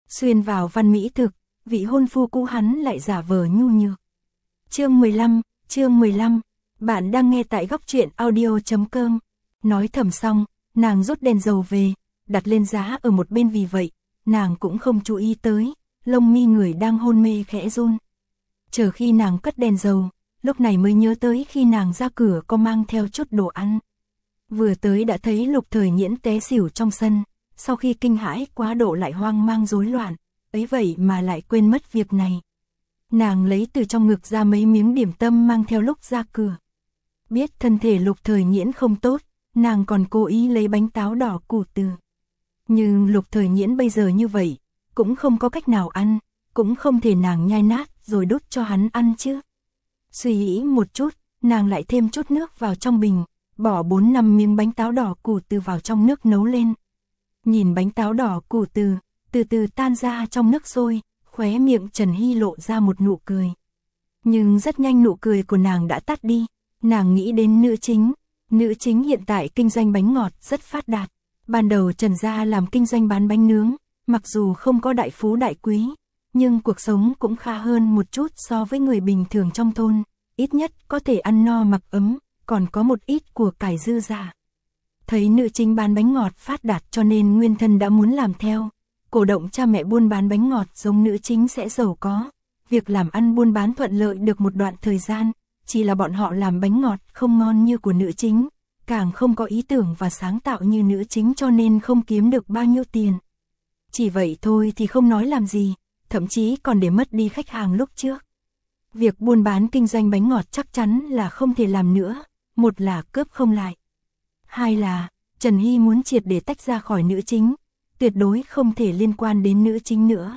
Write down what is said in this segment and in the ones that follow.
xuyên vào văn mỹ thực, vị hôn phu cũ hắn lại giả vờ nhu nhược. Chương 15, bạn đang nghe tại góc truyện audio.com. Nói thầm xong, nàng rút đèn dầu về, đặt lên giá ở một bên, vì vậy, nàng cũng không chú ý tới, lông mi người đang hôn mê khẽ run. Chờ khi nàng cất đèn dầu, lúc này mới nhớ tới khi nàng ra cửa có mang theo chút đồ ăn. Vừa tới đã thấy Lục Thời Nhiễn té xỉu trong sân, sau khi kinh hãi quá độ lại hoang mang rối loạn, ấy vậy mà lại quên mất việc này. Nàng lấy từ trong ngực ra mấy miếng điểm tâm mang theo lúc ra cửa. Biết thân thể Lục Thời Nhiễn không tốt, nàng còn cố ý lấy bánh táo đỏ củ từ. Nhưng Lục Thời Nhiễn bây giờ như vậy, cũng không có cách nào ăn, cũng không thể nàng nhai nát rồi đút cho hắn ăn chứ. Suy nghĩ một chút, nàng lại thêm chút nước vào trong bình, bỏ 4-5 miếng bánh táo đỏ củ từ vào trong nước nấu lên. Nhìn bánh táo đỏ củ từ từ tan ra trong nước sôi, khóe miệng Trần Hy lộ ra một nụ cười. Nhưng rất nhanh nụ cười của nàng đã tắt đi, nàng nghĩ đến nữ chính hiện tại kinh doanh bánh ngọt rất phát đạt. Ban đầu Trần gia làm kinh doanh bán bánh nướng, mặc dù không có đại phú đại quý, nhưng cuộc sống cũng khá hơn một chút so với người bình thường trong thôn, ít nhất có thể ăn no mặc ấm, còn có một ít của cải dư giả. Thấy nữ chính bán bánh ngọt phát đạt cho nên nguyên thân đã muốn làm theo, cổ động cha mẹ buôn bán bánh ngọt giống nữ chính sẽ giàu có. Việc làm ăn buôn bán thuận lợi được một đoạn thời gian, chỉ là bọn họ làm bánh ngọt không ngon như của nữ chính, càng không có ý tưởng và sáng tạo như nữ chính cho nên không kiếm được bao nhiêu tiền. Chỉ vậy thôi thì không nói làm gì, thậm chí còn để mất đi khách hàng lúc trước. Việc buôn bán kinh doanh bánh ngọt chắc chắn là không thể làm nữa, một là cướp không lại. Hai là, Trần Hy muốn triệt để tách ra khỏi nữ chính, tuyệt đối không thể liên quan đến nữ chính nữa.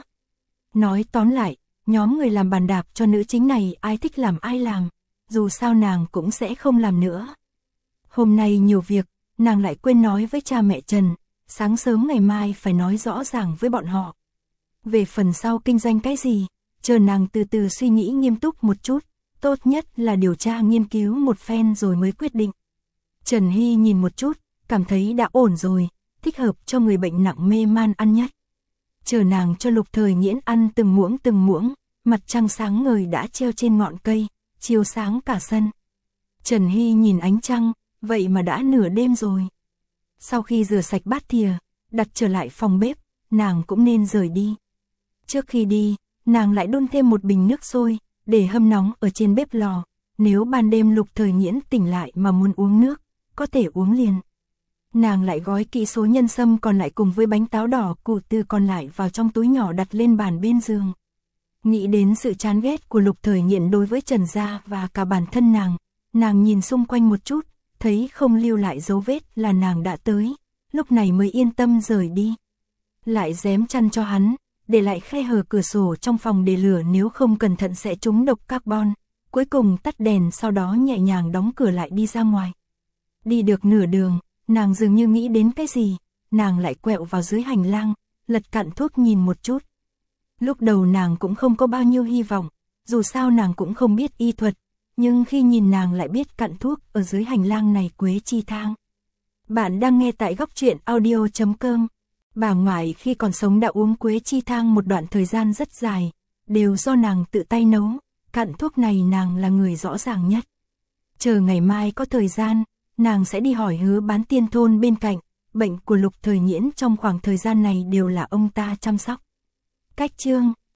Nói tóm lại, nhóm người làm bàn đạp cho nữ chính này ai thích làm ai làm, dù sao nàng cũng sẽ không làm nữa. Hôm nay nhiều việc, nàng lại quên nói với cha mẹ Trần, sáng sớm ngày mai phải nói rõ ràng với bọn họ. Về phần sau kinh doanh cái gì, chờ nàng từ từ suy nghĩ nghiêm túc một chút, tốt nhất là điều tra nghiên cứu một phen rồi mới quyết định. Trần Hy nhìn một chút, cảm thấy đã ổn rồi, thích hợp cho người bệnh nặng mê man ăn nhất. Chờ nàng cho Lục Thời Nhiễn ăn từng muỗng, mặt trăng sáng ngời đã treo trên ngọn cây, chiếu sáng cả sân. Trần Hy nhìn ánh trăng, vậy mà đã nửa đêm rồi. Sau khi rửa sạch bát thìa, đặt trở lại phòng bếp, nàng cũng nên rời đi. Trước khi đi, nàng lại đun thêm một bình nước sôi, để hâm nóng ở trên bếp lò. Nếu ban đêm Lục Thời Nhiễn tỉnh lại mà muốn uống nước, có thể uống liền. Nàng lại gói kỹ số nhân sâm còn lại cùng với bánh táo đỏ củ từ còn lại vào trong túi nhỏ đặt lên bàn bên giường. Nghĩ đến sự chán ghét của Lục Thời Nhiễn đối với Trần gia và cả bản thân nàng nhìn xung quanh một chút, thấy không lưu lại dấu vết là nàng đã tới, lúc này mới yên tâm rời đi. Lại rém chăn cho hắn, để lại khe hở cửa sổ trong phòng để lửa nếu không cẩn thận sẽ trúng độc carbon, cuối cùng tắt đèn sau đó nhẹ nhàng đóng cửa lại đi ra ngoài. Đi được nửa đường, nàng dường như nghĩ đến cái gì, nàng lại quẹo vào dưới hành lang, lật cặn thuốc nhìn một chút. Lúc đầu nàng cũng không có bao nhiêu hy vọng, dù sao nàng cũng không biết y thuật, nhưng khi nhìn nàng lại biết cặn thuốc ở dưới hành lang này quế chi thang. Bạn đang nghe tại góc truyện audio.com. Bà ngoại khi còn sống đã uống quế chi thang một đoạn thời gian rất dài, đều do nàng tự tay nấu, cặn thuốc này nàng là người rõ ràng nhất. Chờ ngày mai có thời gian, nàng sẽ đi hỏi Hứa Bán Tiên thôn bên cạnh, bệnh của Lục Thời Nhiễn trong khoảng thời gian này đều là ông ta chăm sóc. Cách chương